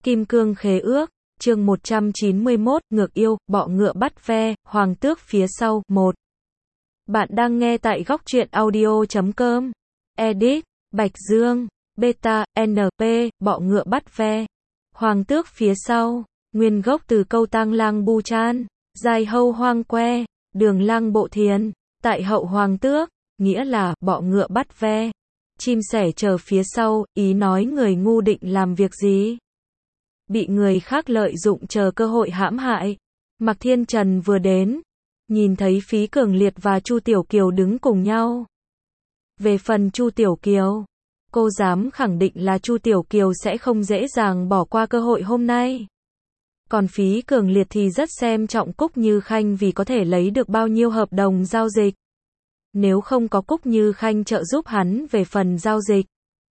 Kim Cương Khế Ước, chương 191, ngược yêu, bọ ngựa bắt ve, hoàng tước phía sau, 1. Bạn đang nghe tại góc truyện audio.com. Edit, Bạch Dương, Beta, NP, bọ ngựa bắt ve. Hoàng tước phía sau, nguyên gốc từ câu Tang Lang Bu Chan, dài hâu hoang que, đường lang bộ thiền, tại hậu hoàng tước, nghĩa là, bọ ngựa bắt ve. Chim sẻ chờ phía sau, ý nói người ngu định làm việc gì? Bị người khác lợi dụng chờ cơ hội hãm hại. Mạc Thiên Trần vừa đến, nhìn thấy Phí Cường Liệt và Chu Tiểu Kiều đứng cùng nhau. Về phần Chu Tiểu Kiều, cô dám khẳng định là Chu Tiểu Kiều sẽ không dễ dàng bỏ qua cơ hội hôm nay. Còn Phí Cường Liệt thì rất xem trọng Cúc Như Khanh vì có thể lấy được bao nhiêu hợp đồng giao dịch. Nếu không có Cúc Như Khanh trợ giúp hắn về phần giao dịch,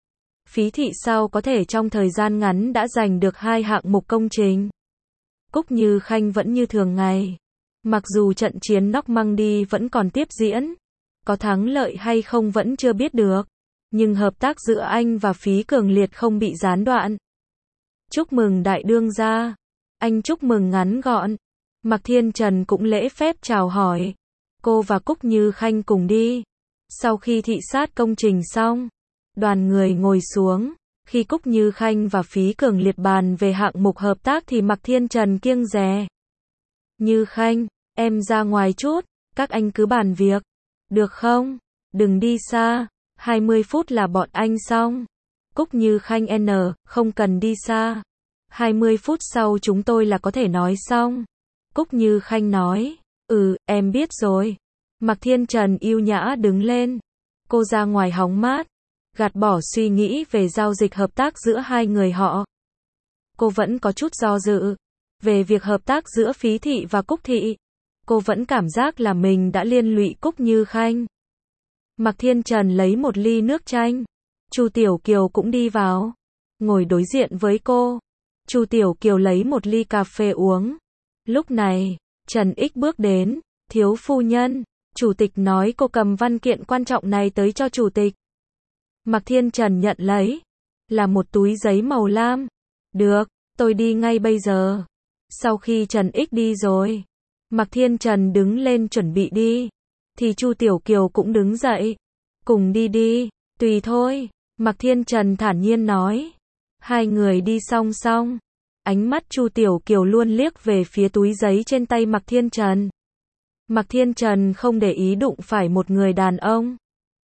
Phí thị sao có thể trong thời gian ngắn đã giành được 2 hạng mục công trình. Cúc Như Khanh vẫn như thường ngày. Mặc dù trận chiến Normandy vẫn còn tiếp diễn, có thắng lợi hay không vẫn chưa biết được, nhưng hợp tác giữa anh và Phí Cường Liệt không bị gián đoạn. Chúc mừng đại đương gia. Anh chúc mừng ngắn gọn. Mạc Thiên Trần cũng lễ phép chào hỏi. Cô và Cúc Như Khanh cùng đi. Sau khi thị sát công trình xong, đoàn người ngồi xuống. Khi Cúc Như Khanh và Phí Cường Liệt bàn về hạng mục hợp tác thì Mạc Thiên Trần kiêng dè. Như Khanh, em ra ngoài chút, các anh cứ bàn việc. Được không? Đừng đi xa, 20 phút là bọn anh xong. Cúc Như Khanh không cần đi xa. 20 phút sau chúng tôi là có thể nói xong. Cúc Như Khanh nói, em biết rồi. Mạc Thiên Trần yêu nhã đứng lên. Cô ra ngoài hóng mát, gạt bỏ suy nghĩ về giao dịch hợp tác giữa hai người họ. Cô vẫn có chút do dự về việc hợp tác giữa Phí thị và Cúc thị. Cô vẫn cảm giác là mình đã liên lụy Cúc Như Khanh. Mạc Thiên Trần lấy một ly nước chanh. Chu Tiểu Kiều cũng đi vào, ngồi đối diện với cô. Chu Tiểu Kiều lấy một ly cà phê uống. Lúc này, Trần Ích bước đến, thiếu phu nhân, chủ tịch nói cô cầm văn kiện quan trọng này tới cho chủ tịch. Mạc Thiên Trần nhận lấy, là một túi giấy màu lam. Được, tôi đi ngay bây giờ. Sau khi Trần Ích đi rồi, Mạc Thiên Trần đứng lên chuẩn bị đi, thì Chu Tiểu Kiều cũng đứng dậy. Cùng đi đi, tùy thôi, Mạc Thiên Trần thản nhiên nói. Hai người đi song song. Ánh mắt Chu Tiểu Kiều luôn liếc về phía túi giấy trên tay Mạc Thiên Trần. Mạc Thiên Trần không để ý đụng phải một người đàn ông.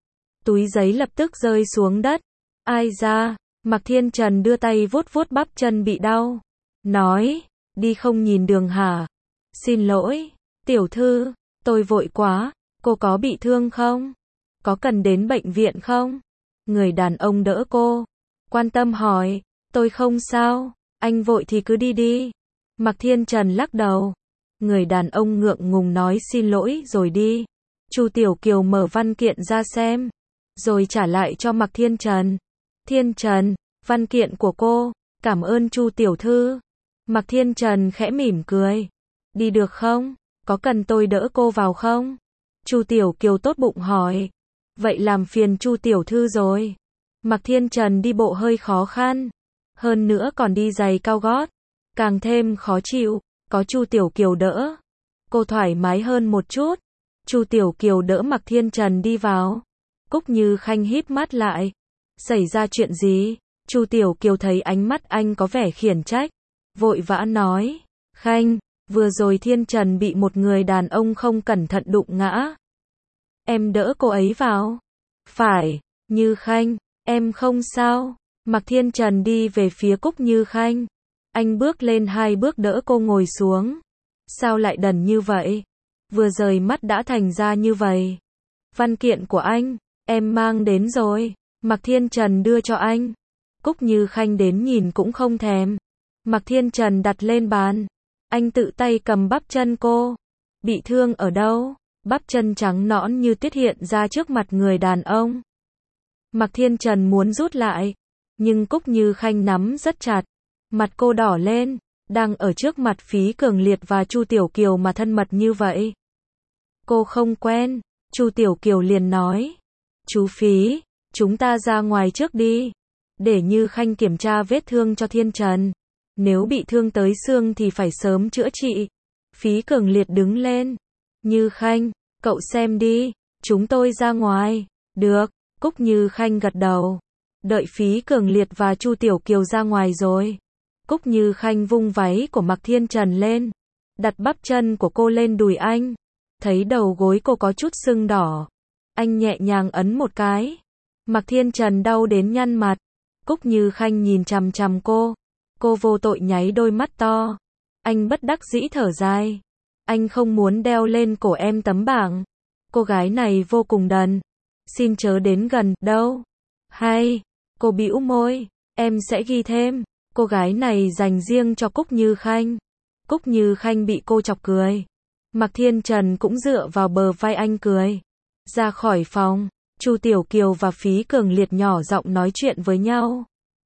Túi giấy lập tức rơi xuống đất. Ai ra? Mạc Thiên Trần đưa tay vuốt vuốt bắp chân bị đau. Nói, đi không nhìn đường hả? Xin lỗi, tiểu thư, tôi vội quá. Cô có bị thương không? Có cần đến bệnh viện không? Người đàn ông đỡ cô, quan tâm hỏi. Tôi không sao, anh vội thì cứ đi đi. Mạc Thiên Trần lắc đầu. Người đàn ông ngượng ngùng nói xin lỗi rồi đi. Chu Tiểu Kiều mở văn kiện ra xem, rồi trả lại cho Mạc Thiên Trần. Thiên Trần, văn kiện của cô, cảm ơn Chu tiểu thư. Mạc Thiên Trần khẽ mỉm cười. Đi được không? Có cần tôi đỡ cô vào không? Chu Tiểu Kiều tốt bụng hỏi. Vậy làm phiền Chu tiểu thư rồi. Mạc Thiên Trần đi bộ hơi khó khăn, hơn nữa còn đi giày cao gót, càng thêm khó chịu. Có Chu Tiểu Kiều đỡ, cô thoải mái hơn một chút. Chu Tiểu Kiều đỡ Mạc Thiên Trần đi vào. Cúc Như Khanh híp mắt lại. Xảy ra chuyện gì? Chu Tiểu Kiều thấy ánh mắt anh có vẻ khiển trách, vội vã nói. Khanh, vừa rồi Thiên Trần bị một người đàn ông không cẩn thận đụng ngã. Em đỡ cô ấy vào. Phải, Như Khanh, em không sao. Mạc Thiên Trần đi về phía Cúc Như Khanh. Anh bước lên 2 bước đỡ cô ngồi xuống. Sao lại đần như vậy? Vừa rời mắt đã thành ra như vậy. Văn kiện của anh, em mang đến rồi. Mạc Thiên Trần đưa cho anh. Cúc Như Khanh đến nhìn cũng không thèm. Mạc Thiên Trần đặt lên bàn. Anh tự tay cầm bắp chân cô. Bị thương ở đâu? Bắp chân trắng nõn như tuyết hiện ra trước mặt người đàn ông. Mạc Thiên Trần muốn rút lại, nhưng Cúc Như Khanh nắm rất chặt. Mặt cô đỏ lên, đang ở trước mặt Phí Cường Liệt và Chu Tiểu Kiều mà thân mật như vậy. Cô không quen. Chu Tiểu Kiều liền nói. Chú Phí, chúng ta ra ngoài trước đi, để Như Khanh kiểm tra vết thương cho Thiên Trần. Nếu bị thương tới xương thì phải sớm chữa trị. Phí Cường Liệt đứng lên. Như Khanh, cậu xem đi, chúng tôi ra ngoài. Được, Cúc Như Khanh gật đầu. Đợi Phí Cường Liệt và Chu Tiểu Kiều ra ngoài rồi. Cúc Như Khanh vung váy của Mạc Thiên Trần lên. Đặt bắp chân của cô lên đùi anh. Thấy đầu gối cô có chút sưng đỏ. Anh nhẹ nhàng ấn một cái. Mạc Thiên Trần đau đến nhăn mặt. Cúc Như Khanh nhìn chằm chằm cô. Cô vô tội nháy đôi mắt to. Anh bất đắc dĩ thở dài. Anh không muốn đeo lên cổ em tấm bảng. Cô gái này vô cùng đần. Xin chớ đến gần, đâu. Hay, cô bĩu môi. Em sẽ ghi thêm. Cô gái này dành riêng cho Cúc Như Khanh. Cúc Như Khanh bị cô chọc cười. Mạc Thiên Trần cũng dựa vào bờ vai anh cười. Ra khỏi phòng, Chu Tiểu Kiều và Phí Cường Liệt nhỏ giọng nói chuyện với nhau.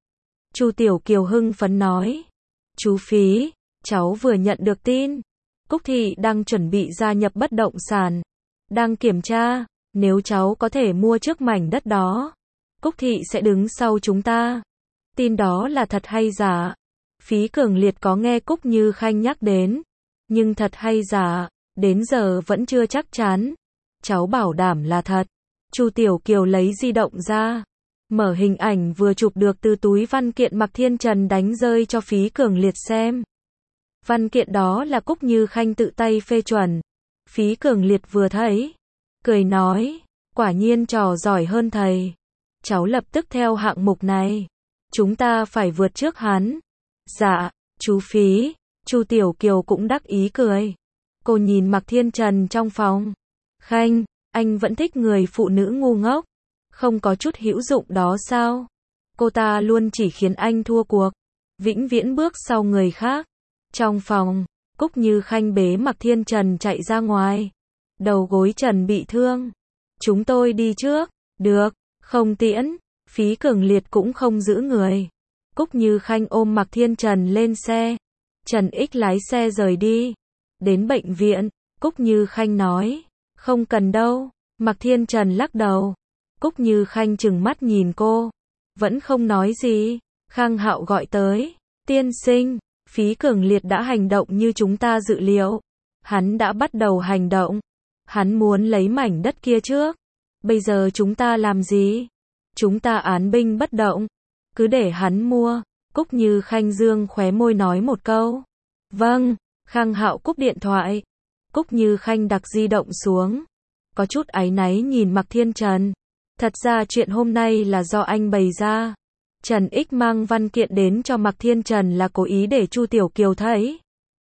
Chu Tiểu Kiều hưng phấn nói. Chú Phí, cháu vừa nhận được tin. Cúc Thị đang chuẩn bị gia nhập bất động sản. Đang kiểm tra, nếu cháu có thể mua trước mảnh đất đó, Cúc Thị sẽ đứng sau chúng ta. Tin đó là thật hay giả? Phí Cường Liệt có nghe Cúc Như Khanh nhắc đến. Nhưng thật hay giả, đến giờ vẫn chưa chắc chắn. Cháu bảo đảm là thật. Chu Tiểu Kiều lấy di động ra. Mở hình ảnh vừa chụp được từ túi văn kiện Mạc Thiên Trần đánh rơi cho Phí Cường Liệt xem. Văn kiện đó là Cúc Như Khanh tự tay phê chuẩn. Phí Cường Liệt vừa thấy, cười nói, quả nhiên trò giỏi hơn thầy. Cháu lập tức theo hạng mục này. Chúng ta phải vượt trước hắn. Dạ, chú Phí. Chu Tiểu Kiều cũng đắc ý cười. Cô nhìn Mạc Thiên Trần trong phòng. Khanh, anh vẫn thích người phụ nữ ngu ngốc. Không có chút hữu dụng đó sao? Cô ta luôn chỉ khiến anh thua cuộc. Vĩnh viễn bước sau người khác. Trong phòng, Cúc Như Khanh bế Mạc Thiên Trần chạy ra ngoài. Đầu gối Trần bị thương. Chúng tôi đi trước. Được, không tiễn. Phí Cường Liệt cũng không giữ người. Cúc Như Khanh ôm Mạc Thiên Trần lên xe. Trần Ích lái xe rời đi. Đến bệnh viện, Cúc Như Khanh nói. Không cần đâu. Mạc Thiên Trần lắc đầu. Cúc Như Khanh trừng mắt nhìn cô. Vẫn không nói gì. Khang Hạo gọi tới. Tiên sinh, Phí Cường Liệt đã hành động như chúng ta dự liệu. Hắn đã bắt đầu hành động. Hắn muốn lấy mảnh đất kia trước. Bây giờ chúng ta làm gì? Chúng ta án binh bất động. Cứ để hắn mua. Cúc Như Khanh dương khóe môi nói một câu. Vâng. Khang Hạo cúp điện thoại. Cúc Như Khanh đặt di động xuống. Có chút áy náy nhìn Mạc Thiên Trần. Thật ra chuyện hôm nay là do anh bày ra. Trần Ích mang văn kiện đến cho Mạc Thiên Trần là cố ý để Chu Tiểu Kiều thấy.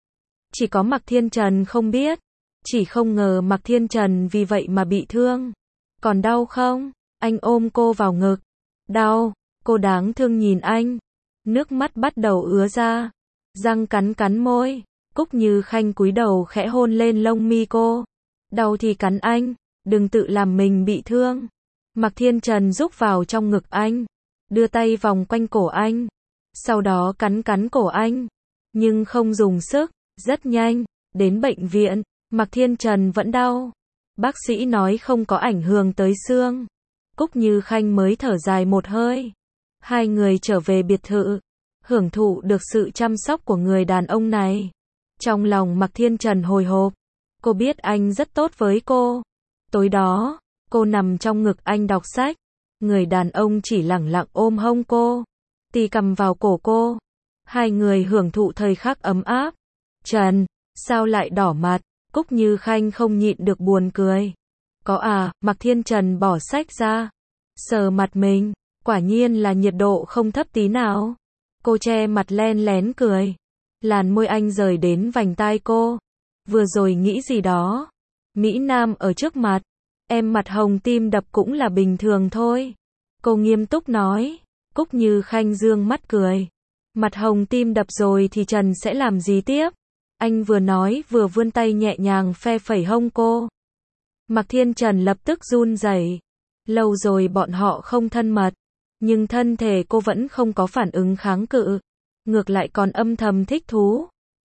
Chỉ có Mạc Thiên Trần không biết. Chỉ không ngờ Mạc Thiên Trần vì vậy mà bị thương. Còn đau không? Anh ôm cô vào ngực. Đau. Cô đáng thương nhìn anh. Nước mắt bắt đầu ứa ra. Răng cắn cắn môi. Cúc Như Khanh cúi đầu khẽ hôn lên lông mi cô. Đau thì cắn anh. Đừng tự làm mình bị thương. Mạc Thiên Trần rúc vào trong ngực anh. Đưa tay vòng quanh cổ anh. Sau đó cắn cắn cổ anh. Nhưng không dùng sức. Rất nhanh. Đến bệnh viện. Mạc Thiên Trần vẫn đau. Bác sĩ nói không có ảnh hưởng tới xương. Cúc Như Khanh mới thở dài một hơi. Hai người trở về biệt thự. Hưởng thụ được sự chăm sóc của người đàn ông này. Trong lòng Mạc Thiên Trần hồi hộp. Cô biết anh rất tốt với cô. Tối đó, cô nằm trong ngực anh đọc sách. Người đàn ông chỉ lẳng lặng ôm hông cô. Tì cầm vào cổ cô. Hai người hưởng thụ thời khắc ấm áp. Trần, sao lại đỏ mặt? Cúc Như Khanh không nhịn được buồn cười. Có à, Mạc Thiên Trần bỏ sách ra. Sờ mặt mình, quả nhiên là nhiệt độ không thấp tí nào. Cô che mặt len lén cười. Làn môi anh rời đến vành tai cô. Vừa rồi nghĩ gì đó. Mỹ Nam ở trước mặt. Em mặt hồng tim đập cũng là bình thường thôi. Cô nghiêm túc nói. Cúc Như Khanh dương mắt cười. Mặt hồng tim đập rồi thì Trần sẽ làm gì tiếp? Anh vừa nói vừa vươn tay nhẹ nhàng phe phẩy hông cô. Mạc Thiên Trần lập tức run rẩy. Lâu rồi bọn họ không thân mật. Nhưng thân thể cô vẫn không có phản ứng kháng cự. Ngược lại còn âm thầm thích thú.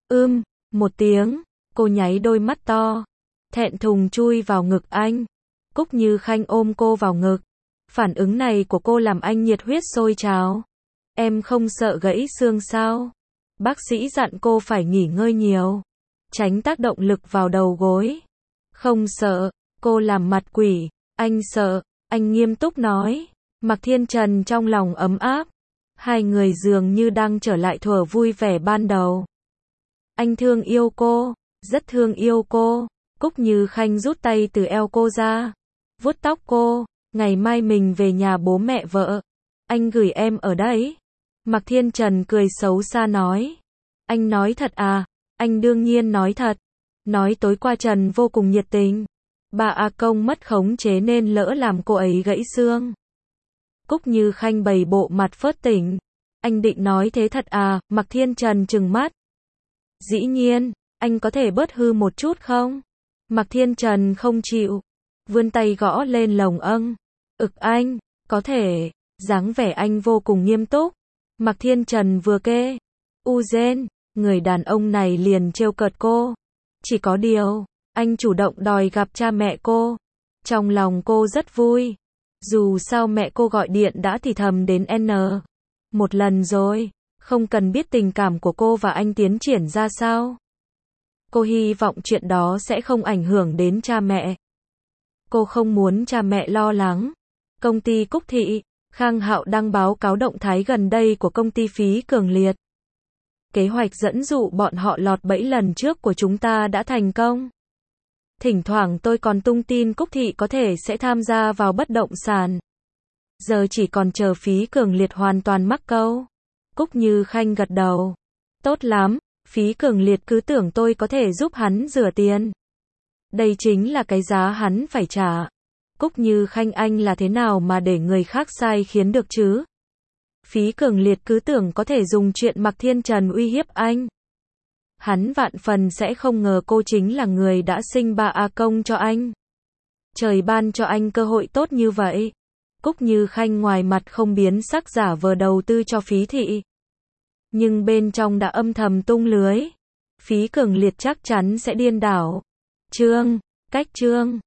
Một tiếng. Cô nháy đôi mắt to. Thẹn thùng chui vào ngực anh. Cúc Như Khanh ôm cô vào ngực. Phản ứng này của cô làm anh nhiệt huyết sôi trào. Em không sợ gãy xương sao? Bác sĩ dặn cô phải nghỉ ngơi nhiều, tránh tác động lực vào đầu gối. Không sợ, cô làm mặt quỷ, anh sợ, anh nghiêm túc nói. Mạc Thiên Trần trong lòng ấm áp, hai người dường như đang trở lại thuở vui vẻ ban đầu. Anh thương yêu cô, rất thương yêu cô. Cúc Như Khanh rút tay từ eo cô ra, vuốt tóc cô, ngày mai mình về nhà bố mẹ vợ. Anh gửi em ở đấy. Mạc Thiên Trần cười xấu xa nói. Anh nói thật à? Anh đương nhiên nói thật. Nói tối qua Trần vô cùng nhiệt tình. Bà A Công mất khống chế nên lỡ làm cô ấy gãy xương. Cúc Như Khanh bày bộ mặt phớt tỉnh. Anh định nói thế thật à? Mạc Thiên Trần trừng mắt. Dĩ nhiên, anh có thể bớt hư một chút không? Mạc Thiên Trần không chịu, vươn tay gõ lên lồng âng. Anh, có thể. Dáng vẻ anh vô cùng nghiêm túc. Mạc Thiên Trần vừa kê Uzen, người đàn ông này liền trêu cợt cô. Chỉ có điều, anh chủ động đòi gặp cha mẹ cô. Trong lòng cô rất vui. Dù sao mẹ cô gọi điện đã thì thầm đến một lần rồi, không cần biết tình cảm của cô và anh tiến triển ra sao. Cô hy vọng chuyện đó sẽ không ảnh hưởng đến cha mẹ. Cô không muốn cha mẹ lo lắng. Công ty Cúc Thị, Khang Hạo đăng báo cáo động thái gần đây của công ty Phí Cường Liệt. Kế hoạch dẫn dụ bọn họ lọt bẫy lần trước của chúng ta đã thành công. Thỉnh thoảng tôi còn tung tin Cúc Thị có thể sẽ tham gia vào bất động sản. Giờ chỉ còn chờ Phí Cường Liệt hoàn toàn mắc câu. Cúc Như Khanh gật đầu. Tốt lắm, Phí Cường Liệt cứ tưởng tôi có thể giúp hắn rửa tiền. Đây chính là cái giá hắn phải trả. Cúc Như Khanh, anh là thế nào mà để người khác sai khiến được chứ? Phí Cường Liệt cứ tưởng có thể dùng chuyện Mạc Thiên Trần uy hiếp anh. Hắn vạn phần sẽ không ngờ cô chính là người đã sinh bà A Công cho anh. Trời ban cho anh cơ hội tốt như vậy. Cúc Như Khanh ngoài mặt không biến sắc giả vờ đầu tư cho Phí Thị. Nhưng bên trong đã âm thầm tung lưới. Phí Cường Liệt chắc chắn sẽ điên đảo. Cách chương